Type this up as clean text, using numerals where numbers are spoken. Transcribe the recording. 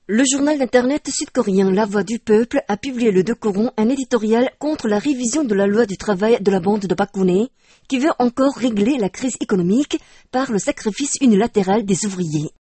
Le journal d'internet sud-coréen La Voix du Peuple a publié le 2 courant un éditorial contre la révision de la loi du travail de la bande de Park Geun-hye, qui veut encore régler la crise économique par le sacrifice unilatéral des ouvriers.